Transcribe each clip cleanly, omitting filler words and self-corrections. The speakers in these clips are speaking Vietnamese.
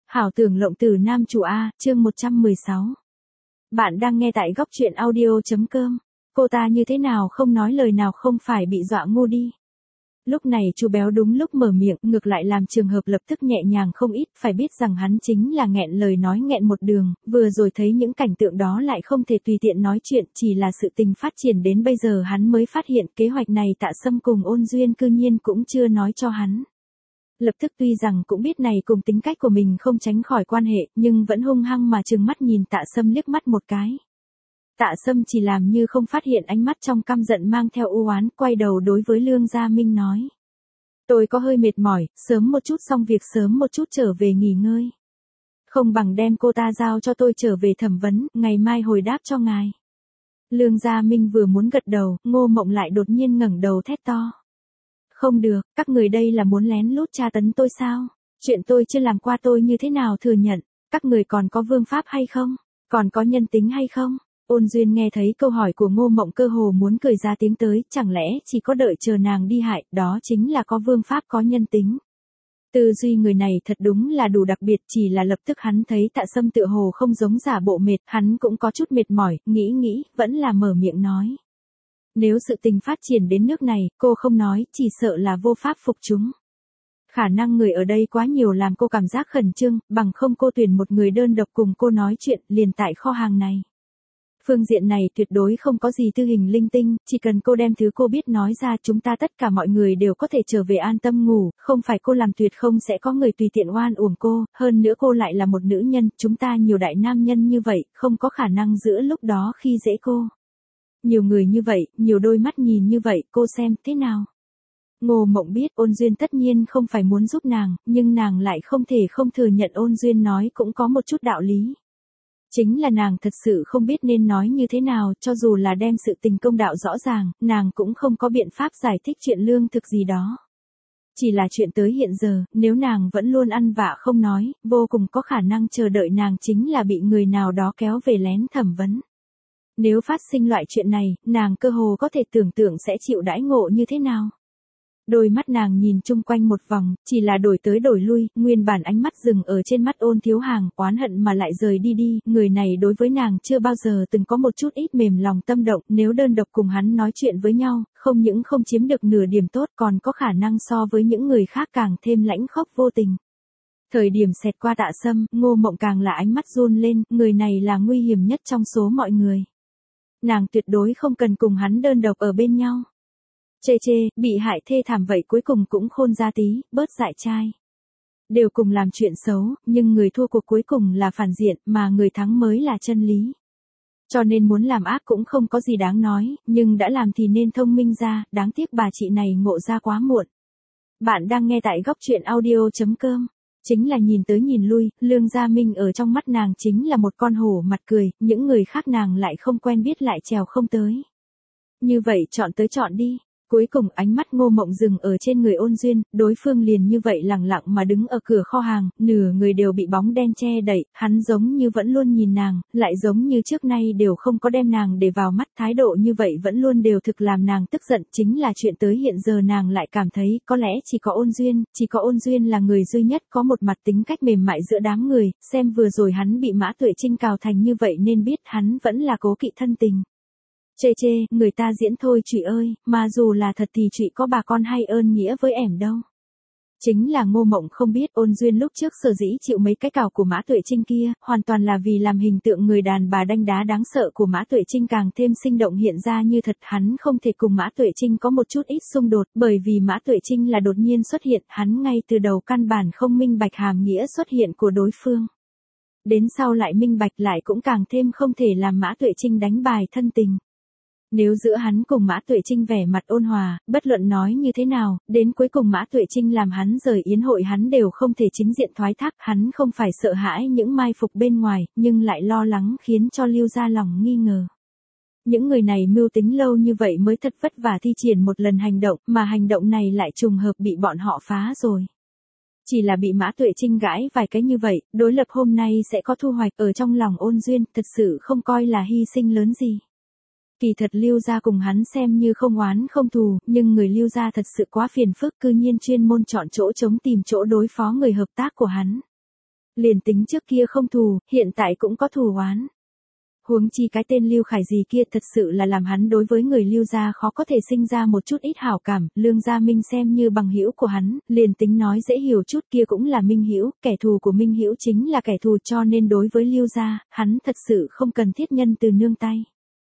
Hảo tưởng lộng tử nam chủ A, chương 116. Bạn đang nghe tại góc truyện audio.com. Cô ta như thế nào không nói lời nào không phải bị dọa ngu đi. Lúc này chú béo đúng lúc mở miệng, ngược lại làm trường hợp lập tức nhẹ nhàng không ít, phải biết rằng hắn chính là nghẹn lời nói nghẹn một đường, vừa rồi thấy những cảnh tượng đó lại không thể tùy tiện nói chuyện, chỉ là sự tình phát triển đến bây giờ hắn mới phát hiện kế hoạch này Tạ Sâm cùng Ôn Duyên cư nhiên cũng chưa nói cho hắn. Lập tức tuy rằng cũng biết này cùng tính cách của mình không tránh khỏi quan hệ, nhưng vẫn hung hăng mà trừng mắt nhìn Tạ Sâm liếc mắt một cái. Tạ Sâm chỉ làm như không phát hiện ánh mắt trong căm giận mang theo u oán, quay đầu đối với Lương Gia Minh nói. Tôi có hơi mệt mỏi, sớm một chút xong việc sớm một chút trở về nghỉ ngơi. Không bằng đem cô ta giao cho tôi trở về thẩm vấn, ngày mai hồi đáp cho ngài. Lương Gia Minh vừa muốn gật đầu, Ngô Mộng lại đột nhiên ngẩng đầu thét to. Không được, các người đây là muốn lén lút tra tấn tôi sao? Chuyện tôi chưa làm qua tôi như thế nào thừa nhận? Các người còn có vương pháp hay không? Còn có nhân tính hay không? Ôn Duyên nghe thấy câu hỏi của Ngô Mộng cơ hồ muốn cười ra tiếng tới, chẳng lẽ chỉ có đợi chờ nàng đi hại, đó chính là có vương pháp có nhân tính. Tư duy người này thật đúng là đủ đặc biệt, chỉ là lập tức hắn thấy Tạ Sâm tựa hồ không giống giả bộ mệt, hắn cũng có chút mệt mỏi, nghĩ, vẫn là mở miệng nói. Nếu sự tình phát triển đến nước này, cô không nói, chỉ sợ là vô pháp phục chúng. Khả năng người ở đây quá nhiều làm cô cảm giác khẩn trương, bằng không cô tuyển một người đơn độc cùng cô nói chuyện liền tại kho hàng này. Phương diện này tuyệt đối không có gì tư hình linh tinh, chỉ cần cô đem thứ cô biết nói ra chúng ta tất cả mọi người đều có thể trở về an tâm ngủ, không phải cô làm tuyệt không sẽ có người tùy tiện oan uổng cô, hơn nữa cô lại là một nữ nhân, chúng ta nhiều đại nam nhân như vậy, không có khả năng giữa lúc đó khi dễ cô. Nhiều người như vậy, nhiều đôi mắt nhìn như vậy, cô xem thế nào? Ngô Mộng biết Ôn Duyên tất nhiên không phải muốn giúp nàng, nhưng nàng lại không thể không thừa nhận Ôn Duyên nói cũng có một chút đạo lý. Chính là nàng thật sự không biết nên nói như thế nào, cho dù là đem sự tình công đạo rõ ràng, nàng cũng không có biện pháp giải thích chuyện lương thực gì đó. Chỉ là chuyện tới hiện giờ, nếu nàng vẫn luôn ăn vạ không nói, vô cùng có khả năng chờ đợi nàng chính là bị người nào đó kéo về lén thẩm vấn. Nếu phát sinh loại chuyện này, nàng cơ hồ có thể tưởng tượng sẽ chịu đãi ngộ như thế nào. Đôi mắt nàng nhìn chung quanh một vòng, chỉ là đổi tới đổi lui, nguyên bản ánh mắt dừng ở trên mắt Ôn Thiếu Hàng, oán hận mà lại rời đi, người này đối với nàng chưa bao giờ từng có một chút ít mềm lòng tâm động, nếu đơn độc cùng hắn nói chuyện với nhau, không những không chiếm được nửa điểm tốt còn có khả năng so với những người khác càng thêm lãnh khốc vô tình. Thời điểm xẹt qua Tạ Sâm, Ngô Mộng càng là ánh mắt run lên, người này là nguy hiểm nhất trong số mọi người. Nàng tuyệt đối không cần cùng hắn đơn độc ở bên nhau. Chê, bị hại thê thảm vậy cuối cùng cũng khôn ra tí, bớt dại trai. Đều cùng làm chuyện xấu, nhưng người thua cuộc cuối cùng là phản diện, mà người thắng mới là chân lý. Cho nên muốn làm ác cũng không có gì đáng nói, nhưng đã làm thì nên thông minh ra, đáng tiếc bà chị này ngộ ra quá muộn. Bạn đang nghe tại góc truyện audio.com. Chính là nhìn tới nhìn lui, Lương Gia Minh ở trong mắt nàng chính là một con hổ mặt cười, những người khác nàng lại không quen biết lại trèo không tới. Như vậy chọn tới chọn đi. Cuối cùng ánh mắt Ngô Mộng dừng ở trên người Ôn Duyên, đối phương liền như vậy lẳng lặng mà đứng ở cửa kho hàng, nửa người đều bị bóng đen che đậy, hắn giống như vẫn luôn nhìn nàng, lại giống như trước nay đều không có đem nàng để vào mắt, thái độ như vậy vẫn luôn đều thực làm nàng tức giận, chính là chuyện tới hiện giờ nàng lại cảm thấy có lẽ chỉ có Ôn Duyên là người duy nhất có một mặt tính cách mềm mại giữa đám người, xem vừa rồi hắn bị Mã Tuệ Trinh cào thành như vậy nên biết hắn vẫn là cố kỵ thân tình. Chê, người ta diễn thôi Trụy ơi, mà dù là thật thì Trụy có bà con hay ơn nghĩa với ẻm đâu. Chính là Ngô Mộng không biết Ôn Duyên lúc trước sở dĩ chịu mấy cái cào của Mã Tuệ Trinh kia, hoàn toàn là vì làm hình tượng người đàn bà đanh đá đáng sợ của Mã Tuệ Trinh càng thêm sinh động hiện ra như thật, hắn không thể cùng Mã Tuệ Trinh có một chút ít xung đột, bởi vì Mã Tuệ Trinh là đột nhiên xuất hiện, hắn ngay từ đầu căn bản không minh bạch hàm nghĩa xuất hiện của đối phương. Đến sau lại minh bạch lại cũng càng thêm không thể làm Mã Tuệ Trinh đánh bài thân tình. Nếu giữa hắn cùng Mã Tuệ Trinh vẻ mặt ôn hòa, bất luận nói như thế nào, đến cuối cùng Mã Tuệ Trinh làm hắn rời yến hội hắn đều không thể chính diện thoái thác, hắn không phải sợ hãi những mai phục bên ngoài, nhưng lại lo lắng khiến cho Lưu Gia lòng nghi ngờ. Những người này mưu tính lâu như vậy mới thật vất vả thi triển một lần hành động, mà hành động này lại trùng hợp bị bọn họ phá rồi. Chỉ là bị Mã Tuệ Trinh gãi vài cái như vậy, đối lập hôm nay sẽ có thu hoạch ở trong lòng Ôn Duyên, thật sự không coi là hy sinh lớn gì. Kỳ thật Lưu Gia cùng hắn xem như không oán không thù, nhưng người Lưu Gia thật sự quá phiền phức, cư nhiên chuyên môn chọn chỗ trống tìm chỗ đối phó người hợp tác của hắn. Liền tính trước kia không thù, hiện tại cũng có thù oán. Huống chi cái tên Lưu Khải gì kia thật sự là làm hắn đối với người Lưu gia khó có thể sinh ra một chút ít hảo cảm, Lương Gia Minh xem như bằng hữu của hắn, liền tính nói dễ hiểu chút kia cũng là Minh hữu, kẻ thù của Minh hữu chính là kẻ thù, cho nên đối với Lưu gia, hắn thật sự không cần thiết nhân từ nương tay.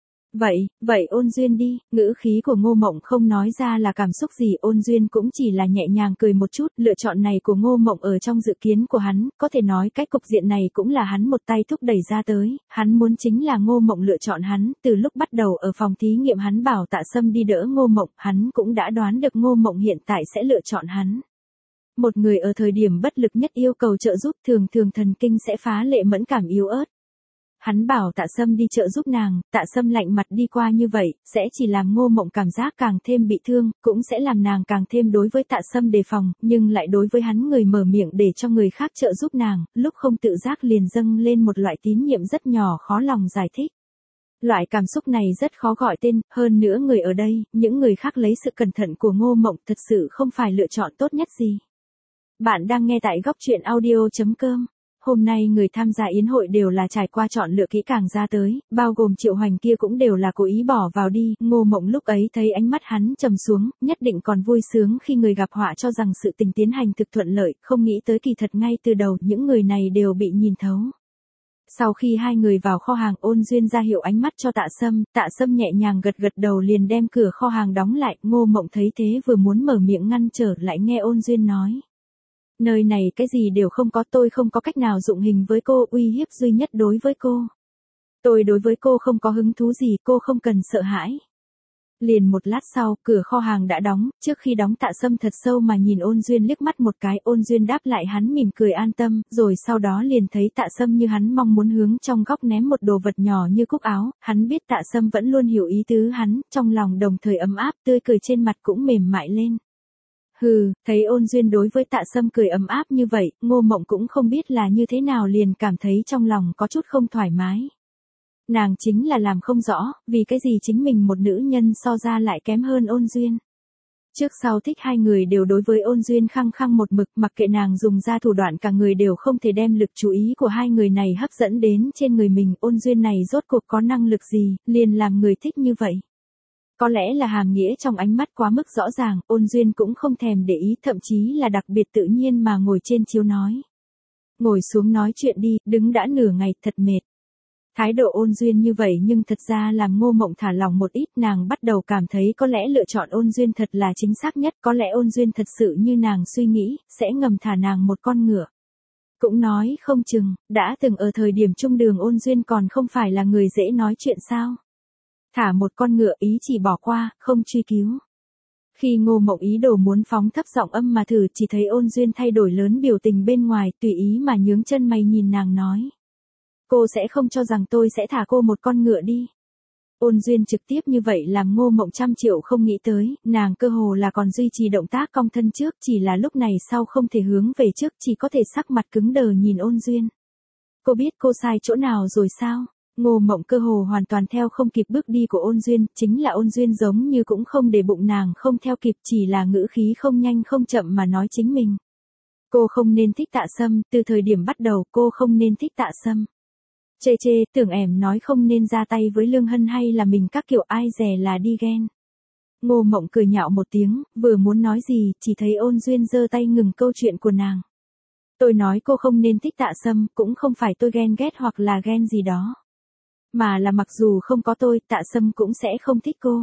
Vậy Ôn Duyên đi, ngữ khí của Ngô Mộng không nói ra là cảm xúc gì, Ôn Duyên cũng chỉ là nhẹ nhàng cười một chút, lựa chọn này của Ngô Mộng ở trong dự kiến của hắn, có thể nói cái cục diện này cũng là hắn một tay thúc đẩy ra tới, hắn muốn chính là Ngô Mộng lựa chọn hắn, từ lúc bắt đầu ở phòng thí nghiệm hắn bảo Tạ Sâm đi đỡ Ngô Mộng, hắn cũng đã đoán được Ngô Mộng hiện tại sẽ lựa chọn hắn. Một người ở thời điểm bất lực nhất yêu cầu trợ giúp thường thường thần kinh sẽ phá lệ mẫn cảm yếu ớt. Hắn bảo Tạ Sâm đi trợ giúp nàng, Tạ Sâm lạnh mặt đi qua như vậy, sẽ chỉ làm Ngô Mộng cảm giác càng thêm bị thương, cũng sẽ làm nàng càng thêm đối với Tạ Sâm đề phòng, nhưng lại đối với hắn người mở miệng để cho người khác trợ giúp nàng, lúc không tự giác liền dâng lên một loại tín nhiệm rất nhỏ khó lòng giải thích. Loại cảm xúc này rất khó gọi tên, hơn nữa người ở đây, những người khác lấy sự cẩn thận của Ngô Mộng thật sự không phải lựa chọn tốt nhất gì. Bạn đang nghe tại góc truyện audio.com. Hôm nay người tham gia yến hội đều là trải qua chọn lựa kỹ càng ra tới, bao gồm Triệu Hoành kia cũng đều là cố ý bỏ vào đi, Ngô Mộng lúc ấy thấy ánh mắt hắn trầm xuống, nhất định còn vui sướng khi người gặp họa cho rằng sự tình tiến hành thực thuận lợi, không nghĩ tới kỳ thật ngay từ đầu những người này đều bị nhìn thấu. Sau khi hai người vào kho hàng, Ôn Duyên ra hiệu ánh mắt cho Tạ Sâm nhẹ nhàng gật gật đầu liền đem cửa kho hàng đóng lại, Ngô Mộng thấy thế vừa muốn mở miệng ngăn trở lại nghe Ôn Duyên nói. Nơi này cái gì đều không có, tôi không có cách nào dụng hình với cô, uy hiếp duy nhất đối với cô. Tôi đối với cô không có hứng thú gì, cô không cần sợ hãi. Liền một lát sau, cửa kho hàng đã đóng, trước khi đóng Tạ Sâm thật sâu mà nhìn Ôn Duyên liếc mắt một cái, Ôn Duyên đáp lại hắn mỉm cười an tâm, rồi sau đó liền thấy Tạ Sâm như hắn mong muốn hướng trong góc ném một đồ vật nhỏ như cúc áo, hắn biết Tạ Sâm vẫn luôn hiểu ý tứ hắn, trong lòng đồng thời ấm áp, tươi cười trên mặt cũng mềm mại lên. Thấy Ôn Duyên đối với Tạ Sâm cười ấm áp như vậy, Ngô Mộng cũng không biết là như thế nào liền cảm thấy trong lòng có chút không thoải mái. Nàng chính là làm không rõ, vì cái gì chính mình một nữ nhân so ra lại kém hơn Ôn Duyên. Trước sau thích hai người đều đối với Ôn Duyên khăng khăng một mực, mặc kệ nàng dùng ra thủ đoạn cả người đều không thể đem lực chú ý của hai người này hấp dẫn đến trên người mình, Ôn Duyên này rốt cuộc có năng lực gì, liền làm người thích như vậy. Có lẽ là hàm nghĩa trong ánh mắt quá mức rõ ràng, Ôn Duyên cũng không thèm để ý, thậm chí là đặc biệt tự nhiên mà ngồi trên chiếu nói. Ngồi xuống nói chuyện đi, đứng đã nửa ngày, thật mệt. Thái độ Ôn Duyên như vậy nhưng thật ra làm Ngô Mộng thả lòng một ít, nàng bắt đầu cảm thấy có lẽ lựa chọn Ôn Duyên thật là chính xác nhất, có lẽ Ôn Duyên thật sự như nàng suy nghĩ, sẽ ngầm thả nàng một con ngựa. Cũng nói không chừng, đã từng ở thời điểm trung đường Ôn Duyên còn không phải là người dễ nói chuyện sao. Thả một con ngựa ý chỉ bỏ qua, không truy cứu. Khi Ngô Mộng ý đồ muốn phóng thấp giọng âm mà thử, chỉ thấy Ôn Duyên thay đổi lớn biểu tình bên ngoài, tùy ý mà nhướng chân mày nhìn nàng nói. Cô sẽ không cho rằng tôi sẽ thả cô một con ngựa đi. Ôn Duyên trực tiếp như vậy làm Ngô Mộng trăm triệu không nghĩ tới, nàng cơ hồ là còn duy trì động tác cong thân trước, chỉ là lúc này sau không thể hướng về trước, chỉ có thể sắc mặt cứng đờ nhìn Ôn Duyên. Cô biết cô sai chỗ nào rồi sao? Ngô Mộng cơ hồ hoàn toàn theo không kịp bước đi của Ôn Duyên, chính là Ôn Duyên giống như cũng không để bụng nàng không theo kịp, chỉ là ngữ khí không nhanh không chậm mà nói chính mình. Cô không nên thích Tạ Sâm, từ thời điểm bắt đầu cô không nên thích Tạ Sâm. Chê, tưởng ẻm nói không nên ra tay với Lương Hân hay là mình các kiểu ai dè là đi ghen. Ngô Mộng cười nhạo một tiếng, vừa muốn nói gì, chỉ thấy Ôn Duyên giơ tay ngừng câu chuyện của nàng. Tôi nói cô không nên thích Tạ Sâm, cũng không phải tôi ghen ghét hoặc là ghen gì đó. Mà là mặc dù không có tôi, Tạ Sâm cũng sẽ không thích cô.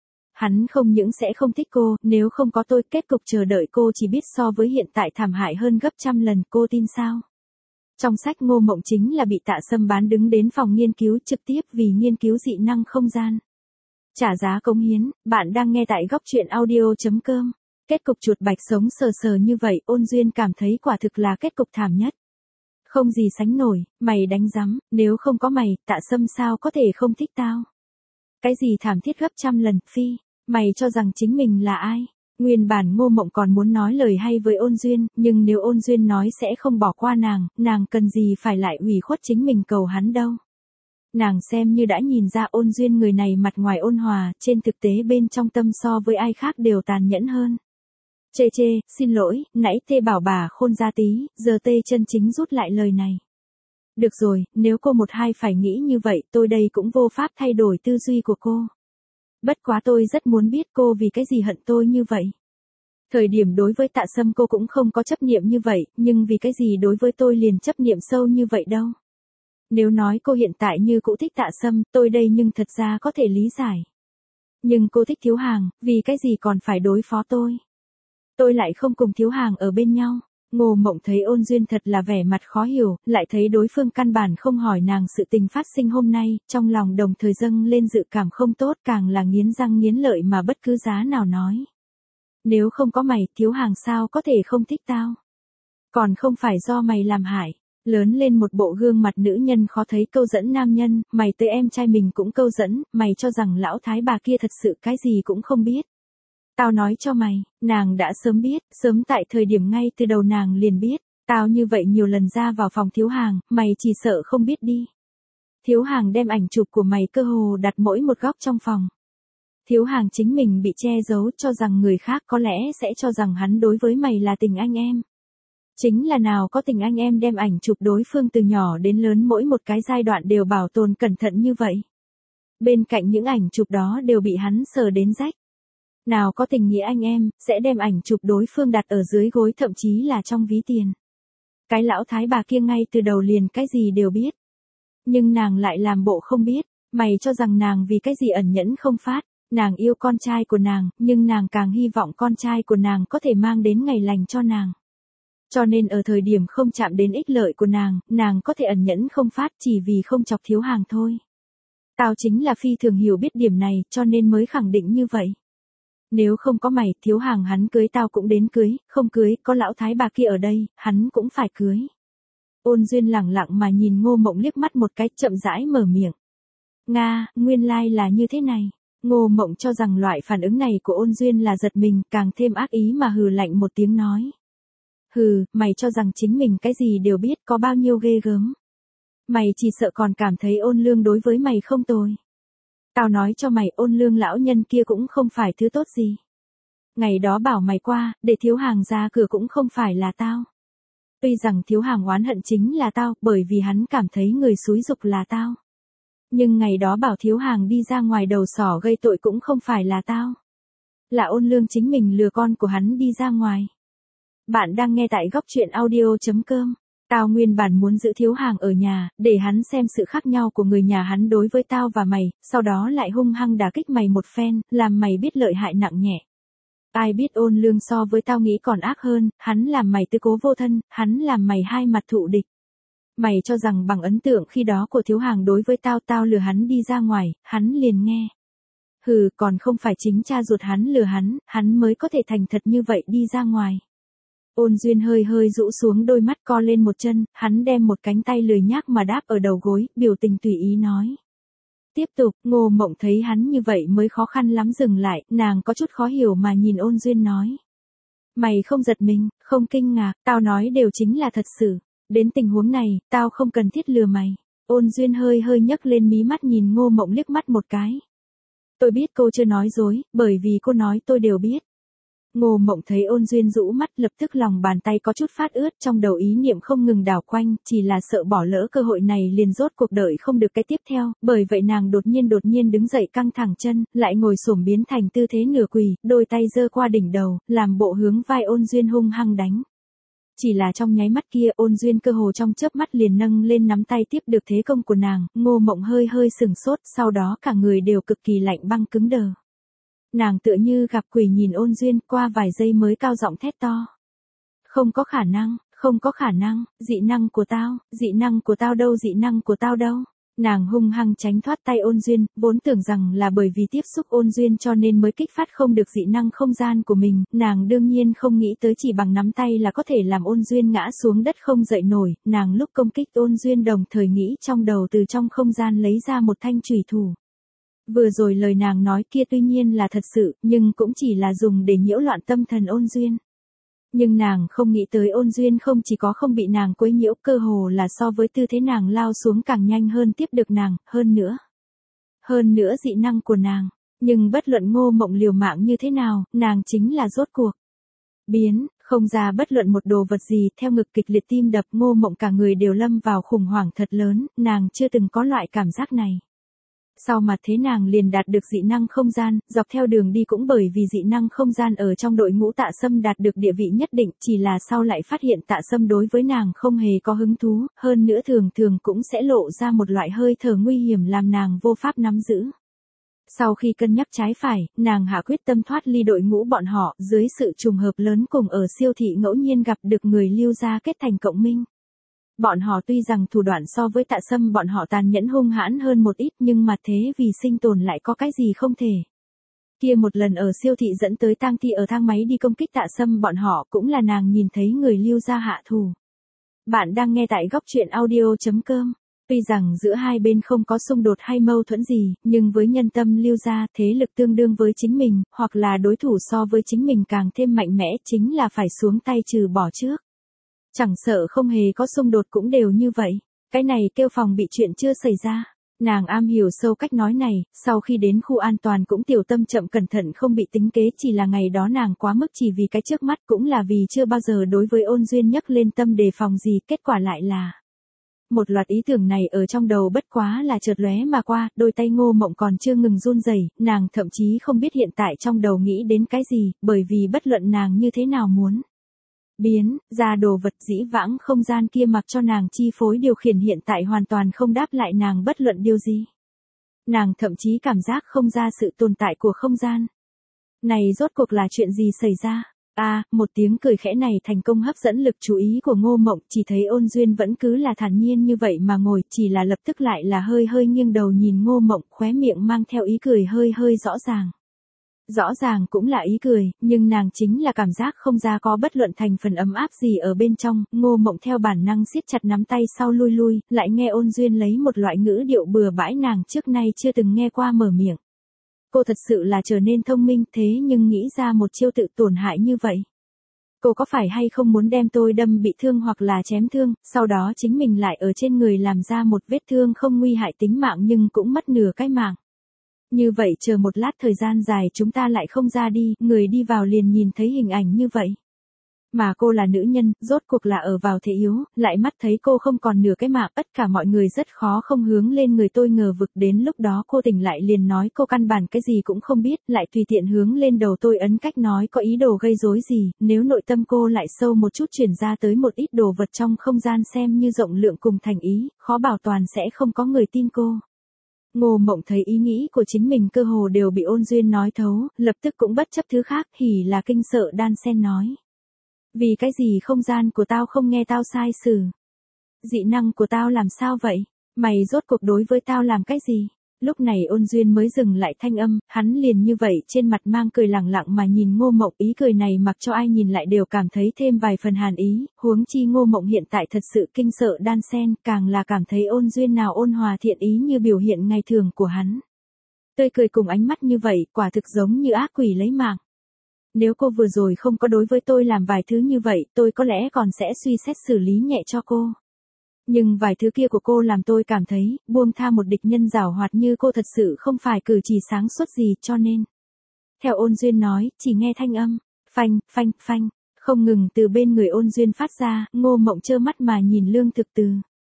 Hắn không những sẽ không thích cô, nếu không có tôi, kết cục chờ đợi cô chỉ biết so với hiện tại thảm hại hơn gấp trăm lần, cô tin sao? Trong sách Ngô Mộng chính là bị Tạ Sâm bán đứng đến phòng nghiên cứu trực tiếp vì nghiên cứu dị năng không gian. Trả giá cống hiến, bạn đang nghe tại góc truyện audio.com. Kết cục chuột bạch sống sờ sờ như vậy, Ôn Duyên cảm thấy quả thực là kết cục thảm nhất. Không gì sánh nổi, mày đánh rắm, nếu không có mày, Tạ Sâm sao có thể không thích tao? Cái gì thảm thiết gấp trăm lần, phi, mày cho rằng chính mình là ai? Nguyên bản Ngô Mộng còn muốn nói lời hay với Ôn Duyên, nhưng nếu Ôn Duyên nói sẽ không bỏ qua nàng cần gì phải lại ủy khuất chính mình cầu hắn đâu. Nàng xem như đã nhìn ra Ôn Duyên người này mặt ngoài ôn hòa, trên thực tế bên trong tâm so với ai khác đều tàn nhẫn hơn. Chê, xin lỗi, nãy Tê bảo bà khôn ra tí, giờ Tê chân chính rút lại lời này. Được rồi, nếu cô một hai phải nghĩ như vậy, tôi đây cũng vô pháp thay đổi tư duy của cô. Bất quá tôi rất muốn biết cô vì cái gì hận tôi như vậy. Thời điểm đối với Tạ Sâm cô cũng không có chấp niệm như vậy, nhưng vì cái gì đối với tôi liền chấp niệm sâu như vậy đâu. Nếu nói cô hiện tại như cũ thích Tạ Sâm, tôi đây nhưng thật ra có thể lý giải. Nhưng cô thích Thiếu Hàng, vì cái gì còn phải đối phó tôi? Tôi lại không cùng Thiếu Hàng ở bên nhau. Ngô Mộng thấy Ôn Duyên thật là vẻ mặt khó hiểu, lại thấy đối phương căn bản không hỏi nàng sự tình phát sinh hôm nay, trong lòng đồng thời dâng lên dự cảm không tốt, càng là nghiến răng nghiến lợi mà bất cứ giá nào nói. Nếu không có mày, Thiếu Hàng sao có thể không thích tao? Còn không phải do mày làm hại. Lớn lên một bộ gương mặt nữ nhân khó thấy câu dẫn nam nhân, mày tới em trai mình cũng câu dẫn, mày cho rằng lão thái bà kia thật sự cái gì cũng không biết. Tao nói cho mày, nàng đã sớm biết, sớm tại thời điểm ngay từ đầu nàng liền biết, tao như vậy nhiều lần ra vào phòng Thiếu Hàng, mày chỉ sợ không biết đi. Thiếu Hàng đem ảnh chụp của mày cơ hồ đặt mỗi một góc trong phòng. Thiếu Hàng chính mình bị che giấu cho rằng người khác có lẽ sẽ cho rằng hắn đối với mày là tình anh em. Chính là nào có tình anh em đem ảnh chụp đối phương từ nhỏ đến lớn mỗi một cái giai đoạn đều bảo tồn cẩn thận như vậy. Bên cạnh những ảnh chụp đó đều bị hắn sờ đến rách. Nào có tình nghĩa anh em, sẽ đem ảnh chụp đối phương đặt ở dưới gối thậm chí là trong ví tiền. Cái lão thái bà kia ngay từ đầu liền cái gì đều biết. Nhưng nàng lại làm bộ không biết, mày cho rằng nàng vì cái gì ẩn nhẫn không phát. Nàng yêu con trai của nàng, nhưng nàng càng hy vọng con trai của nàng có thể mang đến ngày lành cho nàng. Cho nên ở thời điểm không chạm đến ích lợi của nàng có thể ẩn nhẫn không phát chỉ vì không chọc Thiếu Hàng thôi. Tao chính là phi thường hiểu biết điểm này, cho nên mới khẳng định như vậy. Nếu không có mày, Thiếu Hàng hắn cưới tao cũng đến cưới, không cưới, có lão thái bà kia ở đây, hắn cũng phải cưới. Ôn Duyên lẳng lặng mà nhìn Ngô Mộng liếc mắt một cái, chậm rãi mở miệng. Nga, nguyên lai là như thế này. Ngô Mộng cho rằng loại phản ứng này của Ôn Duyên là giật mình, càng thêm ác ý mà hừ lạnh một tiếng nói. Hừ, mày cho rằng chính mình cái gì đều biết có bao nhiêu ghê gớm. Mày chỉ sợ còn cảm thấy Ôn Lương đối với mày không tồi. Tao nói cho mày, Ôn Lương lão nhân kia cũng không phải thứ tốt gì. Ngày đó bảo mày qua, để Thiếu Hàng ra cửa cũng không phải là tao. Tuy rằng Thiếu Hàng oán hận chính là tao, bởi vì hắn cảm thấy người xúi giục là tao. Nhưng ngày đó bảo Thiếu Hàng đi ra ngoài đầu sỏ gây tội cũng không phải là tao. Là Ôn Lương chính mình lừa con của hắn đi ra ngoài. Bạn đang nghe tại góc truyện audio.com. Tao nguyên bản muốn giữ Thiếu Hàng ở nhà, để hắn xem sự khác nhau của người nhà hắn đối với tao và mày, sau đó lại hung hăng đả kích mày một phen, làm mày biết lợi hại nặng nhẹ. Ai biết Ôn Lương so với tao nghĩ còn ác hơn, hắn làm mày tư cố vô thân, hắn làm mày hai mặt thụ địch. Mày cho rằng bằng ấn tượng khi đó của Thiếu Hàng đối với tao lừa hắn đi ra ngoài, hắn liền nghe. Hừ, còn không phải chính cha ruột hắn lừa hắn mới có thể thành thật như vậy đi ra ngoài. Ôn Duyên hơi rũ xuống đôi mắt, co lên một chân, hắn đem một cánh tay lười nhác mà đáp ở đầu gối, biểu tình tùy ý nói. Tiếp tục, Ngô Mộng thấy hắn như vậy mới khó khăn lắm dừng lại, nàng có chút khó hiểu mà nhìn Ôn Duyên nói. Mày không giật mình, không kinh ngạc, tao nói đều chính là thật sự. Đến tình huống này, tao không cần thiết lừa mày. Ôn Duyên hơi nhấc lên mí mắt nhìn Ngô Mộng liếc mắt một cái. Tôi biết cô chưa nói dối, bởi vì cô nói tôi đều biết. Ngô Mộng thấy Ôn Duyên rũ mắt, lập tức lòng bàn tay có chút phát ướt, trong đầu ý niệm không ngừng đảo quanh, chỉ là sợ bỏ lỡ cơ hội này liền rốt cuộc đợi không được cái tiếp theo, bởi vậy nàng đột nhiên đứng dậy căng thẳng chân, lại ngồi xổm biến thành tư thế nửa quỳ, đôi tay giơ qua đỉnh đầu, làm bộ hướng vai Ôn Duyên hung hăng đánh. Chỉ là trong nháy mắt kia, Ôn Duyên cơ hồ trong chớp mắt liền nâng lên nắm tay tiếp được thế công của nàng, Ngô Mộng hơi sừng sốt, sau đó cả người đều cực kỳ lạnh băng cứng đờ. Nàng tựa như gặp quỷ nhìn Ôn Duyên, qua vài giây mới cao giọng thét to. Không có khả năng, dị năng của tao đâu. Nàng hung hăng tránh thoát tay Ôn Duyên, vốn tưởng rằng là bởi vì tiếp xúc Ôn Duyên cho nên mới kích phát không được dị năng không gian của mình, nàng đương nhiên không nghĩ tới chỉ bằng nắm tay là có thể làm Ôn Duyên ngã xuống đất không dậy nổi, nàng lúc công kích Ôn Duyên đồng thời nghĩ trong đầu từ trong không gian lấy ra một thanh chùy thủ. Vừa rồi lời nàng nói kia tuy nhiên là thật sự, nhưng cũng chỉ là dùng để nhiễu loạn tâm thần Ôn Duyên. Nhưng nàng không nghĩ tới Ôn Duyên không chỉ có không bị nàng quấy nhiễu, cơ hồ là so với tư thế nàng lao xuống càng nhanh hơn tiếp được nàng, hơn nữa dị năng của nàng. Nhưng bất luận Ngô Mộng liều mạng như thế nào, nàng chính là rốt cuộc Biến, không ra bất luận một đồ vật gì, theo ngực kịch liệt tim đập, Ngô Mộng cả người đều lâm vào khủng hoảng thật lớn, nàng chưa từng có loại cảm giác này. Sau mặt thế nàng liền đạt được dị năng không gian, dọc theo đường đi cũng bởi vì dị năng không gian ở trong đội ngũ Tạ Sâm đạt được địa vị nhất định, chỉ là sau lại phát hiện Tạ Sâm đối với nàng không hề có hứng thú, hơn nữa thường thường cũng sẽ lộ ra một loại hơi thở nguy hiểm làm nàng vô pháp nắm giữ. Sau khi cân nhắc trái phải, nàng hạ quyết tâm thoát ly đội ngũ bọn họ, dưới sự trùng hợp lớn cùng ở siêu thị ngẫu nhiên gặp được người Lưu gia kết thành cộng minh. Bọn họ tuy rằng thủ đoạn so với Tạ Sâm bọn họ tàn nhẫn hung hãn hơn một ít, nhưng mà thế vì sinh tồn lại có cái gì không thể. Kia một lần ở siêu thị dẫn tới tang thi ở thang máy đi công kích Tạ Sâm bọn họ cũng là nàng nhìn thấy người Lưu gia hạ thủ. Bạn đang nghe tại góc truyện audio.com. Tuy rằng giữa hai bên không có xung đột hay mâu thuẫn gì, nhưng với nhân tâm Lưu gia thế lực tương đương với chính mình, hoặc là đối thủ so với chính mình càng thêm mạnh mẽ chính là phải xuống tay trừ bỏ trước. Chẳng sợ không hề có xung đột cũng đều như vậy. Cái này kêu phòng bị chuyện chưa xảy ra. Nàng am hiểu sâu cách nói này, sau khi đến khu an toàn cũng tiểu tâm chậm cẩn thận không bị tính kế, chỉ là ngày đó nàng quá mức chỉ vì cái trước mắt, cũng là vì chưa bao giờ đối với Ôn Duyên nhắc lên tâm đề phòng gì, kết quả lại là một loạt ý tưởng này ở trong đầu bất quá là chợt lóe mà qua, đôi tay Ngô Mộng còn chưa ngừng run rẩy, nàng thậm chí không biết hiện tại trong đầu nghĩ đến cái gì, bởi vì bất luận nàng như thế nào muốn biến ra đồ vật, dĩ vãng không gian kia mặc cho nàng chi phối điều khiển hiện tại hoàn toàn không đáp lại nàng bất luận điều gì. Nàng thậm chí cảm giác không ra sự tồn tại của không gian. Này rốt cuộc là chuyện gì xảy ra? Một tiếng cười khẽ này thành công hấp dẫn lực chú ý của Ngô Mộng, chỉ thấy Ôn Duyên vẫn cứ là thản nhiên như vậy mà ngồi, chỉ là lập tức lại là hơi hơi nghiêng đầu nhìn Ngô Mộng, khóe miệng mang theo ý cười hơi hơi rõ ràng. Rõ ràng cũng là ý cười, nhưng nàng chính là cảm giác không ra có bất luận thành phần ấm áp gì ở bên trong. Ngô Mộng theo bản năng siết chặt nắm tay sau lui, lại nghe Ôn Duyên lấy một loại ngữ điệu bừa bãi nàng trước nay chưa từng nghe qua mở miệng. Cô thật sự là trở nên thông minh thế nhưng nghĩ ra một chiêu tự tổn hại như vậy. Cô có phải hay không muốn đem tôi đâm bị thương hoặc là chém thương, sau đó chính mình lại ở trên người làm ra một vết thương không nguy hại tính mạng nhưng cũng mất nửa cái mạng. Như vậy chờ một lát thời gian dài chúng ta lại không ra đi, người đi vào liền nhìn thấy hình ảnh như vậy. Mà cô là nữ nhân, rốt cuộc là ở vào thế yếu, lại mắt thấy cô không còn nửa cái mạng, tất cả mọi người rất khó không hướng lên người tôi ngờ vực, đến lúc đó cô tỉnh lại liền nói cô căn bản cái gì cũng không biết, lại tùy tiện hướng lên đầu tôi ấn cách nói có ý đồ gây rối gì, nếu nội tâm cô lại sâu một chút chuyển ra tới một ít đồ vật trong không gian xem như rộng lượng cùng thành ý, khó bảo toàn sẽ không có người tin cô. Ngô Mộng thấy ý nghĩ của chính mình cơ hồ đều bị Ôn Duyên nói thấu, lập tức cũng bất chấp thứ khác, hỉ là kinh sợ đan xen nói. Vì cái gì không gian của tao không nghe tao sai sử? Dị năng của tao làm sao vậy? Mày rốt cuộc đối với tao làm cái gì? Lúc này Ôn Duyên mới dừng lại thanh âm, hắn liền như vậy trên mặt mang cười lẳng lặng mà nhìn Ngô Mộng, ý cười này mặc cho ai nhìn lại đều cảm thấy thêm vài phần hàn ý, huống chi Ngô Mộng hiện tại thật sự kinh sợ đan xen, càng là cảm thấy Ôn Duyên nào ôn hòa thiện ý như biểu hiện ngày thường của hắn. Tươi cười cùng ánh mắt như vậy, quả thực giống như ác quỷ lấy mạng. Nếu cô vừa rồi không có đối với tôi làm vài thứ như vậy, tôi có lẽ còn sẽ suy xét xử lý nhẹ cho cô. Nhưng vài thứ kia của cô làm tôi cảm thấy, buông tha một địch nhân giảo hoạt như cô thật sự không phải cử chỉ sáng suốt gì, cho nên. Theo Ôn Duyên nói, chỉ nghe thanh âm, phanh, phanh, phanh, không ngừng từ bên người Ôn Duyên phát ra, Ngô Mộng trơ mắt mà nhìn Lương Thực Từ.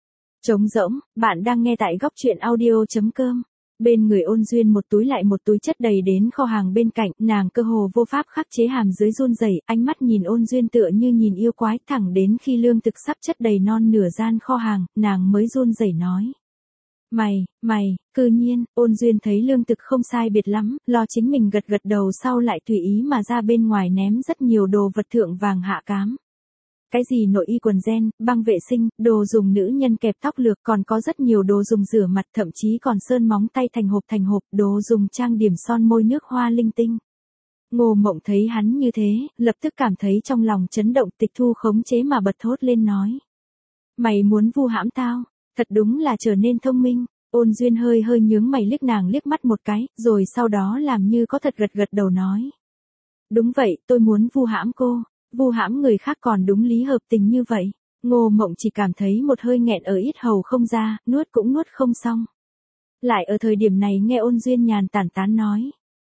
Trống rỗng, bạn đang nghe tại góc truyện audio.com. Bên người Ôn Duyên một túi lại một túi chất đầy đến kho hàng bên cạnh, nàng cơ hồ vô pháp khắc chế hàm dưới run rẩy, ánh mắt nhìn Ôn Duyên tựa như nhìn yêu quái, thẳng đến khi lương thực sắp chất đầy non nửa gian kho hàng, nàng mới run rẩy nói. Mày, cư nhiên, Ôn Duyên thấy lương thực không sai biệt lắm, lo chính mình gật gật đầu sau lại tùy ý mà ra bên ngoài ném rất nhiều đồ vật thượng vàng hạ cám. Cái gì nội y quần gen, băng vệ sinh, đồ dùng nữ nhân kẹp tóc lược, còn có rất nhiều đồ dùng rửa mặt, thậm chí còn sơn móng tay thành hộp, đồ dùng trang điểm son môi nước hoa linh tinh. Ngô Mộng thấy hắn như thế, lập tức cảm thấy trong lòng chấn động, tịch thu khống chế mà bật thốt lên nói. Mày muốn vu hãm tao, thật đúng là trở nên thông minh. Ôn Duyên hơi hơi nhướng mày liếc nàng liếc mắt một cái, rồi sau đó làm như có thật gật gật đầu nói. Đúng vậy, tôi muốn vu hãm cô. Vu hãm người khác còn đúng lý hợp tình như vậy. Ngô Mộng chỉ cảm thấy một hơi nghẹn ở yết hầu không ra, nuốt cũng nuốt không xong. Lại ở thời điểm này nghe Ôn Duyên nhàn tản tán nói.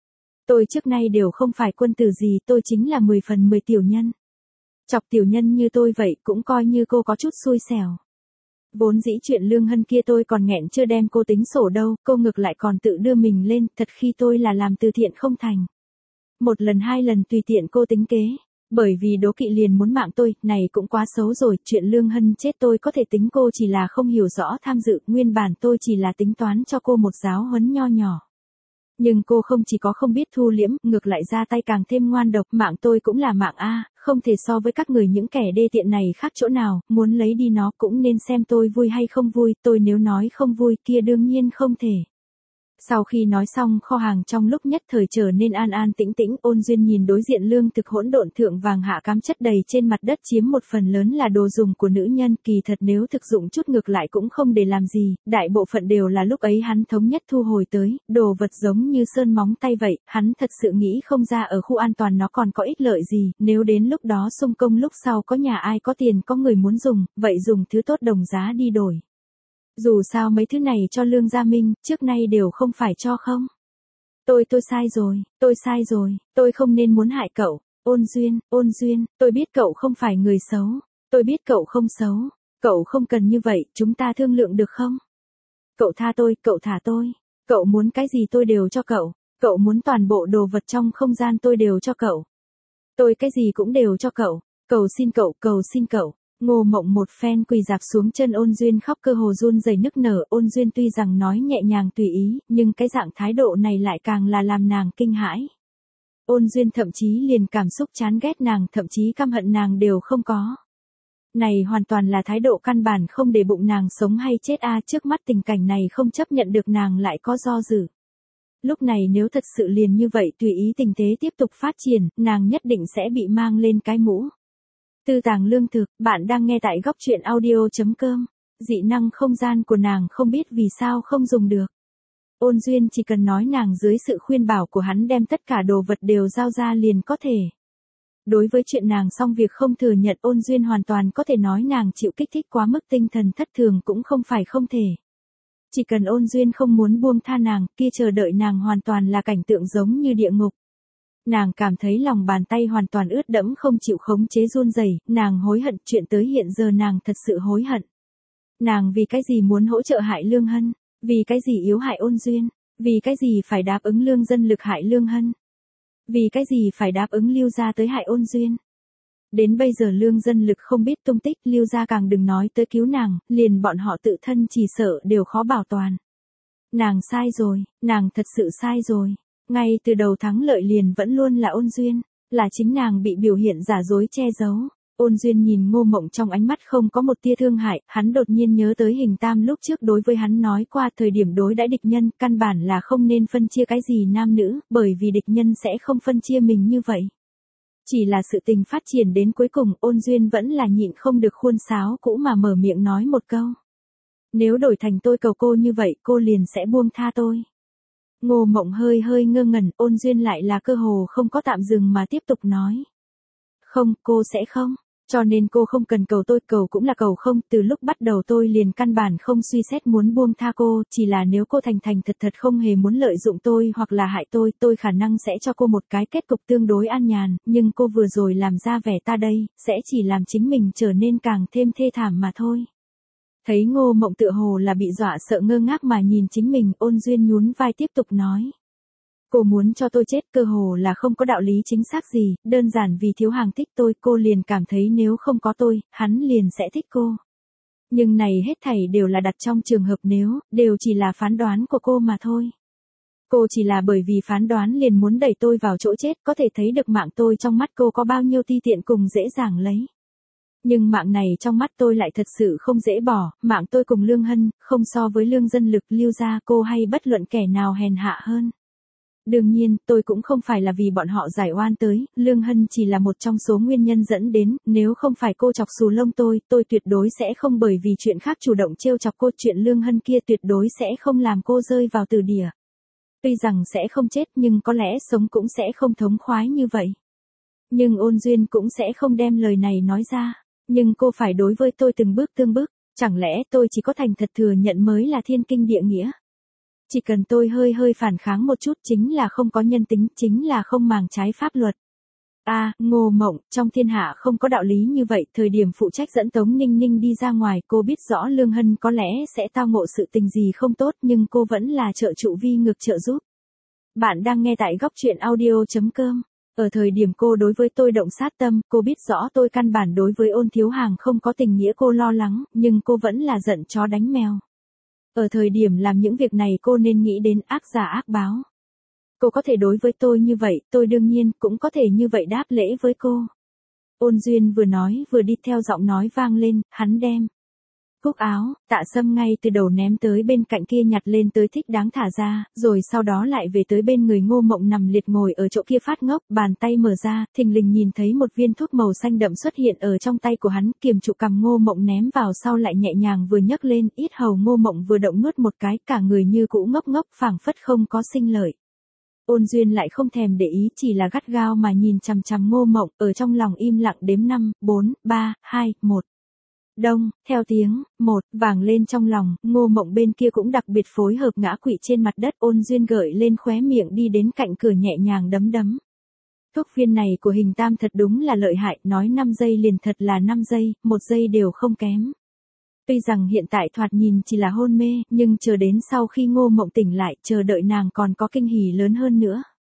Tôi trước nay đều không phải quân tử gì, tôi chính là 10 phần 10 tiểu nhân. Chọc tiểu nhân như tôi vậy cũng coi như cô có chút xui xẻo. Vốn dĩ chuyện Lương Hân kia tôi còn nghẹn chưa đem cô tính sổ đâu, cô ngược lại còn tự đưa mình lên, thật khi tôi là làm từ thiện không thành. Một lần hai lần tùy tiện cô tính kế. Bởi vì đố kỵ liền muốn mạng tôi, này cũng quá xấu rồi, chuyện Lương Hân chết tôi có thể tính cô chỉ là không hiểu rõ tham dự, nguyên bản tôi chỉ là tính toán cho cô một giáo huấn nho nhỏ. Nhưng cô không chỉ có không biết thu liễm, ngược lại ra tay càng thêm ngoan độc, mạng tôi cũng là mạng A, không thể so với các người những kẻ đê tiện này khác chỗ nào, muốn lấy đi nó cũng nên xem tôi vui hay không vui, tôi nếu nói không vui kia đương nhiên không thể. Sau khi nói xong kho hàng trong lúc nhất thời trở nên an an tĩnh tĩnh, Ôn Duyên nhìn đối diện lương thực hỗn độn thượng vàng hạ cám chất đầy trên mặt đất chiếm một phần lớn là đồ dùng của nữ nhân, kỳ thật nếu thực dụng chút ngược lại cũng không để làm gì, đại bộ phận đều là lúc ấy hắn thống nhất thu hồi tới, đồ vật giống như sơn móng tay vậy, hắn thật sự nghĩ không ra ở khu an toàn nó còn có ích lợi gì, nếu đến lúc đó xung công lúc sau có nhà ai có tiền có người muốn dùng, vậy dùng thứ tốt đồng giá đi đổi. Dù sao mấy thứ này cho Lương Gia Minh, trước nay đều không phải cho không. Tôi sai rồi, tôi không nên muốn hại cậu, Ôn Duyên, tôi biết cậu không phải người xấu, tôi biết cậu không xấu, cậu không cần như vậy, chúng ta thương lượng được không? Cậu tha tôi, cậu thả tôi, cậu muốn cái gì tôi đều cho cậu muốn toàn bộ đồ vật trong không gian tôi đều cho cậu. Tôi cái gì cũng đều cho cậu cầu xin cậu. Ngô Mộng một phen quỳ dạp xuống chân Ôn Duyên khóc cơ hồ run rẩy nức nở, Ôn Duyên tuy rằng nói nhẹ nhàng tùy ý, nhưng cái dạng thái độ này lại càng là làm nàng kinh hãi. Ôn Duyên thậm chí liền cảm xúc chán ghét nàng, thậm chí căm hận nàng đều không có. Này hoàn toàn là thái độ căn bản không để bụng nàng sống hay chết a, trước mắt tình cảnh này không chấp nhận được nàng lại có do dự. Lúc này nếu thật sự liền như vậy tùy ý tình thế tiếp tục phát triển, nàng nhất định sẽ bị mang lên cái mũ. Tư tàng lương thực, bạn đang nghe tại góc truyện audio.com. Dị năng không gian của nàng không biết vì sao không dùng được. Ôn Duyên chỉ cần nói nàng dưới sự khuyên bảo của hắn đem tất cả đồ vật đều giao ra liền có thể. Đối với chuyện nàng xong việc không thừa nhận, Ôn Duyên hoàn toàn có thể nói nàng chịu kích thích quá mức tinh thần thất thường cũng không phải không thể. Chỉ cần Ôn Duyên không muốn buông tha nàng, kia chờ đợi nàng hoàn toàn là cảnh tượng giống như địa ngục. Nàng cảm thấy lòng bàn tay hoàn toàn ướt đẫm không chịu khống chế run rẩy, nàng hối hận, chuyện tới hiện giờ nàng thật sự hối hận. Nàng vì cái gì muốn hỗ trợ hại Lương Hân, vì cái gì yếu hại Ôn Duyên, vì cái gì phải đáp ứng Lương Dân Lực hại Lương Hân, vì cái gì phải đáp ứng Lưu gia tới hại Ôn Duyên. Đến bây giờ Lương Dân Lực không biết tung tích, Lưu gia càng đừng nói tới cứu nàng, liền bọn họ tự thân chỉ sợ đều khó bảo toàn. Nàng sai rồi, nàng thật sự sai rồi. Ngay từ đầu thắng lợi liền vẫn luôn là Ôn Duyên, là chính nàng bị biểu hiện giả dối che giấu. Ôn Duyên nhìn Ngô Mộng trong ánh mắt không có một tia thương hại, hắn đột nhiên nhớ tới Hình Tam lúc trước đối với hắn nói qua thời điểm đối đãi địch nhân, căn bản là không nên phân chia cái gì nam nữ, bởi vì địch nhân sẽ không phân chia mình như vậy. Chỉ là sự tình phát triển đến cuối cùng, Ôn Duyên vẫn là nhịn không được khuôn sáo cũ mà mở miệng nói một câu. Nếu đổi thành tôi cầu cô như vậy, cô liền sẽ buông tha tôi. Ngô Mộng hơi hơi ngơ ngẩn, Ôn Duyên lại là cơ hồ không có tạm dừng mà tiếp tục nói. Không, cô sẽ không. Cho nên cô không cần cầu tôi, cầu cũng là cầu không, từ lúc bắt đầu tôi liền căn bản không suy xét muốn buông tha cô, chỉ là nếu cô thành thành thật thật không hề muốn lợi dụng tôi hoặc là hại tôi khả năng sẽ cho cô một cái kết cục tương đối an nhàn, nhưng cô vừa rồi làm ra vẻ ta đây, sẽ chỉ làm chính mình trở nên càng thêm thê thảm mà thôi. Thấy Ngô Mộng tựa hồ là bị dọa sợ ngơ ngác mà nhìn chính mình, Ôn Duyên nhún vai tiếp tục nói. Cô muốn cho tôi chết cơ hồ là không có đạo lý chính xác gì, đơn giản vì thiếu hàng thích tôi, cô liền cảm thấy nếu không có tôi, hắn liền sẽ thích cô. Nhưng này hết thảy đều là đặt trong trường hợp nếu, đều chỉ là phán đoán của cô mà thôi. Cô chỉ là bởi vì phán đoán liền muốn đẩy tôi vào chỗ chết, có thể thấy được mạng tôi trong mắt cô có bao nhiêu ti tiện cùng dễ dàng lấy. Nhưng mạng này trong mắt tôi lại thật sự không dễ bỏ, mạng tôi cùng Lương Hân, không so với Lương Dân Lực, Lưu gia cô hay bất luận kẻ nào hèn hạ hơn. Đương nhiên, tôi cũng không phải là vì bọn họ giải oan tới, Lương Hân chỉ là một trong số nguyên nhân dẫn đến, nếu không phải cô chọc xù lông tôi tuyệt đối sẽ không bởi vì chuyện khác chủ động trêu chọc cô, chuyện Lương Hân kia tuyệt đối sẽ không làm cô rơi vào từ địa. Tuy rằng sẽ không chết nhưng có lẽ sống cũng sẽ không thống khoái như vậy. Nhưng Ôn Duyên cũng sẽ không đem lời này nói ra. Nhưng cô phải đối với tôi từng bước, chẳng lẽ tôi chỉ có thành thật thừa nhận mới là thiên kinh địa nghĩa? Chỉ cần tôi hơi hơi phản kháng một chút chính là không có nhân tính, chính là không màng trái pháp luật. Ngô Mộng, trong thiên hạ không có đạo lý như vậy, thời điểm phụ trách dẫn Tống Ninh Ninh đi ra ngoài, cô biết rõ Lương Hân có lẽ sẽ tao ngộ sự tình gì không tốt, nhưng cô vẫn là trợ trụ vi ngược trợ giúp. Bạn đang nghe tại góc truyện audio.com. Ở thời điểm cô đối với tôi động sát tâm, cô biết rõ tôi căn bản đối với Ôn Thiếu Hàng không có tình nghĩa, cô lo lắng, nhưng cô vẫn là giận chó đánh mèo. Ở thời điểm làm những việc này cô nên nghĩ đến ác giả ác báo. Cô có thể đối với tôi như vậy, tôi đương nhiên cũng có thể như vậy đáp lễ với cô. Ôn Duyên vừa nói vừa đi theo giọng nói vang lên, hắn đem cúc áo, Tạ Sâm ngay từ đầu ném tới bên cạnh kia nhặt lên tới thích đáng thả ra, rồi sau đó lại về tới bên người Ngô Mộng nằm liệt ngồi ở chỗ kia phát ngốc, bàn tay mở ra, thình lình nhìn thấy một viên thuốc màu xanh đậm xuất hiện ở trong tay của hắn, kiềm trụ cầm Ngô Mộng ném vào sau lại nhẹ nhàng vừa nhấc lên, ít hầu Ngô Mộng vừa động nuốt một cái, cả người như cũ ngốc ngốc phảng phất không có sinh lợi. Ôn Duyên lại không thèm để ý, chỉ là gắt gao mà nhìn chằm chằm Ngô Mộng, ở trong lòng im lặng đếm 5, 4, 3, 2, 1. Đông, theo tiếng, 1, vàng lên trong lòng, Ngô Mộng bên kia cũng đặc biệt phối hợp ngã quỵ trên mặt đất. Ôn Duyên gợi lên khóe miệng đi đến cạnh cửa nhẹ nhàng đấm đấm. Thuốc viên này của Hình Tam thật đúng là lợi hại, nói 5 giây liền thật là 5 giây, 1 giây đều không kém. Tuy rằng hiện tại thoạt nhìn chỉ là hôn mê, nhưng chờ đến sau khi Ngô Mộng tỉnh lại, chờ đợi nàng còn có kinh hỉ lớn hơn nữa.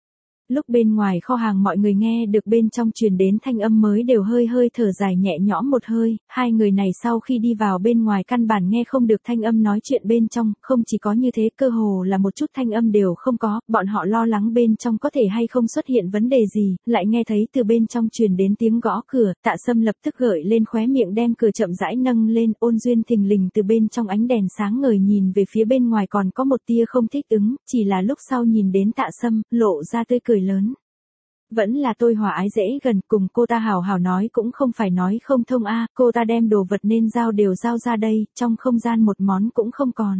Lúc bên ngoài kho hàng mọi người nghe được bên trong truyền đến thanh âm mới đều hơi hơi thở dài nhẹ nhõm một hơi, hai người này sau khi đi vào bên ngoài căn bản nghe không được thanh âm nói chuyện bên trong, không chỉ có như thế cơ hồ là một chút thanh âm đều không có, bọn họ lo lắng bên trong có thể hay không xuất hiện vấn đề gì, lại nghe thấy từ bên trong truyền đến tiếng gõ cửa, Tạ Sâm lập tức gợi lên khóe miệng đem cửa chậm rãi nâng lên. Ôn Duyên thình lình từ bên trong ánh đèn sáng ngời nhìn về phía bên ngoài còn có một tia không thích ứng, chỉ là lúc sau nhìn đến Tạ Sâm, lộ ra tươi cười lớn. Vẫn là tôi hòa ái dễ gần, cùng cô ta hào hào nói cũng không phải nói không thông cô ta đem đồ vật nên giao đều giao ra đây, trong không gian một món cũng không còn.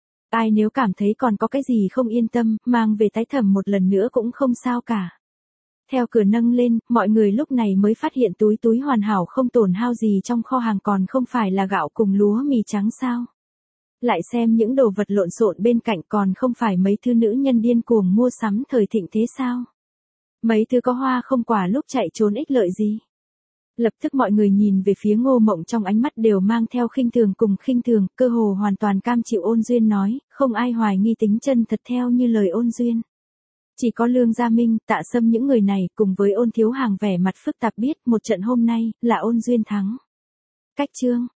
Ai nếu cảm thấy còn có cái gì không yên tâm, mang về tái thẩm một lần nữa cũng không sao cả. Theo cửa nâng lên, mọi người lúc này mới phát hiện túi túi hoàn hảo không tổn hao gì trong kho hàng, còn không phải là gạo cùng lúa mì trắng sao. Lại xem những đồ vật lộn xộn bên cạnh, còn không phải mấy thứ nữ nhân điên cuồng mua sắm thời thịnh thế sao. Mấy thứ có hoa không quả lúc chạy trốn ích lợi gì. Lập tức mọi người nhìn về phía Ngô Mộng, trong ánh mắt đều mang theo khinh thường cùng khinh thường, cơ hồ hoàn toàn cam chịu Ôn Duyên nói, không ai hoài nghi tính chân thật theo như lời Ôn Duyên. Chỉ có Lương Gia Minh, Tạ Sâm những người này cùng với Ôn Thiếu Hàng vẻ mặt phức tạp biết một trận hôm nay là Ôn Duyên thắng. Cách chương